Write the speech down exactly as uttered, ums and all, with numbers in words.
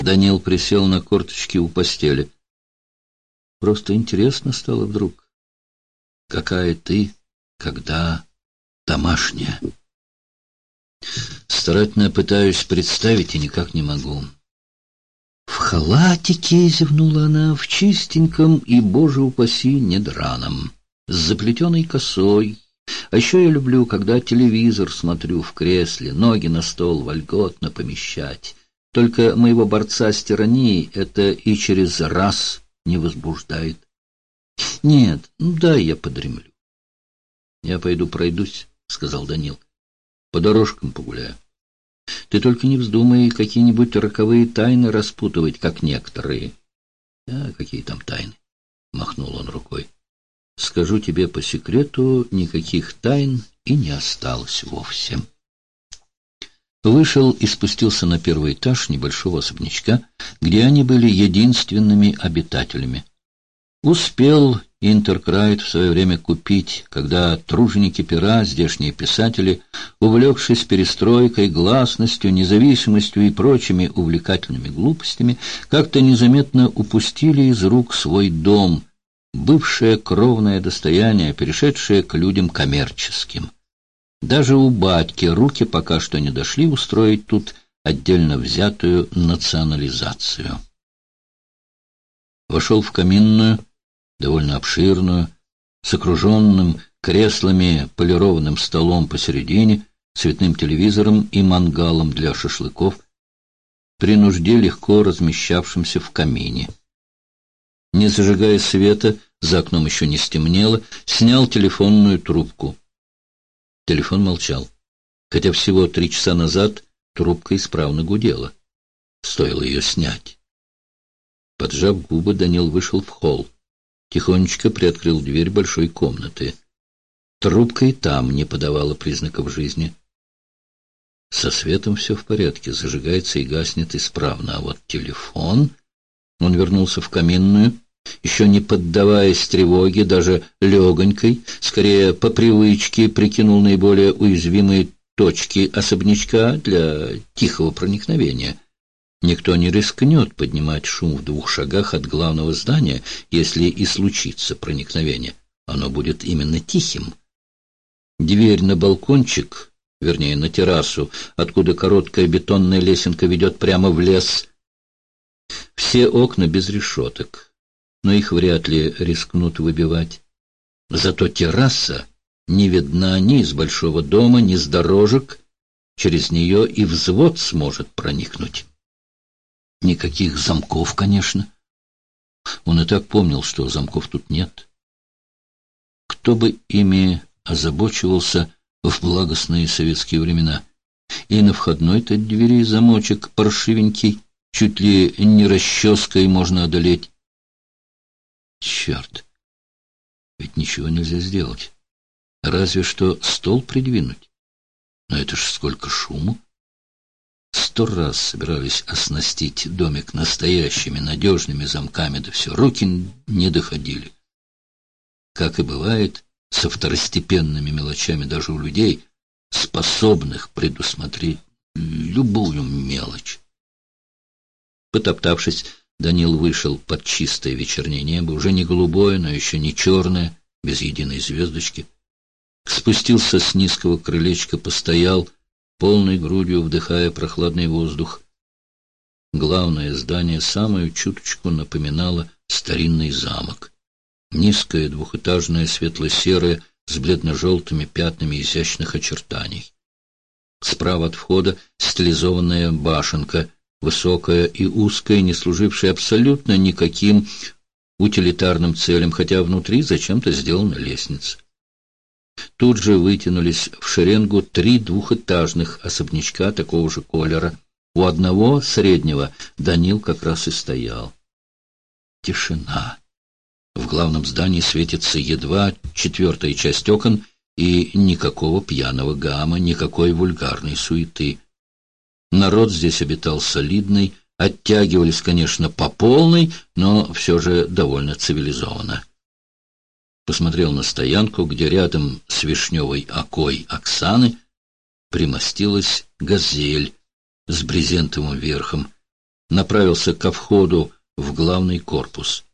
Данил присел на корточки у постели. Просто интересно стало вдруг. Какая ты, когда домашняя? Старательно пытаюсь представить и никак не могу. В халатике, зевнула она, в чистеньком и, боже упаси, не драном, с заплетенной косой. А еще я люблю, когда телевизор смотрю в кресле, ноги на стол вольготно помещать. Только моего борца с тиранией это и через раз не возбуждает. Нет, ну дай я подремлю. Я пойду пройдусь, сказал Данил. По дорожкам погуляю. Ты только не вздумай какие-нибудь роковые тайны распутывать, как некоторые. А какие там тайны? Махнул он рукой. Скажу тебе по секрету, никаких тайн и не осталось вовсе. Вышел и спустился на первый этаж небольшого особнячка, где они были единственными обитателями. Успел Интеркрайт в свое время купить, когда труженики пера, здешние писатели, увлекшись перестройкой, гласностью, независимостью и прочими увлекательными глупостями, как-то незаметно упустили из рук свой дом, бывшее кровное достояние, перешедшее к людям коммерческим. Даже у батьки руки пока что не дошли устроить тут отдельно взятую национализацию. Вошел в каминную, довольно обширную, с окруженным креслами, полированным столом посередине, цветным телевизором и мангалом для шашлыков, при нужде легко размещавшимся в камине. Не зажигая света, за окном еще не стемнело, снял телефонную трубку. Телефон молчал, хотя всего три часа назад трубка исправно гудела. Стоило ее снять. Поджав губы, Данил вышел в холл. Тихонечко приоткрыл дверь большой комнаты. Трубка и там не подавала признаков жизни. Со светом все в порядке, зажигается и гаснет исправно, а вот телефон... Он вернулся в каминную, еще не поддаваясь тревоге, даже легонькой, скорее по привычке прикинул наиболее уязвимые точки особнячка для тихого проникновения. Никто не рискнет поднимать шум в двух шагах от главного здания, если и случится проникновение. Оно будет именно тихим. Дверь на балкончик, вернее, на террасу, откуда короткая бетонная лесенка ведет прямо в лес. Все окна без решеток, но их вряд ли рискнут выбивать. Зато терраса не видна ни из большого дома, ни с дорожек. Через нее и взвод сможет проникнуть. Никаких замков, конечно. Он и так помнил, что замков тут нет. Кто бы ими озабочивался в благостные советские времена? И на входной-то двери замочек паршивенький, чуть ли не расческой можно одолеть. Черт! Ведь ничего нельзя сделать. Разве что стол придвинуть. Но это ж сколько шуму! Сто раз собирались оснастить домик настоящими надежными замками, да все, руки не доходили. Как и бывает со второстепенными мелочами даже у людей, способных предусмотреть любую мелочь. Потоптавшись, Данил вышел под чистое вечернее небо, уже не голубое, но еще не черное, без единой звездочки. Спустился с низкого крылечка, постоял, полной грудью вдыхая прохладный воздух. Главное здание самую чуточку напоминало старинный замок. Низкое, двухэтажное, светло-серое, с бледно-желтыми пятнами изящных очертаний. Справа от входа стилизованная башенка, высокая и узкая, не служившая абсолютно никаким утилитарным целям, хотя внутри зачем-то сделана лестница. Тут же вытянулись в шеренгу три двухэтажных особнячка такого же колера. У одного, среднего, Данил как раз и стоял. Тишина. В главном здании светится едва четвертая часть окон, и никакого пьяного гамма, никакой вульгарной суеты. Народ здесь обитал солидный, оттягивались, конечно, по полной, но все же довольно цивилизованно. Посмотрел на стоянку, где рядом с вишневой окой Оксаны примостилась газель с брезентовым верхом. направился ко входу в главный корпус.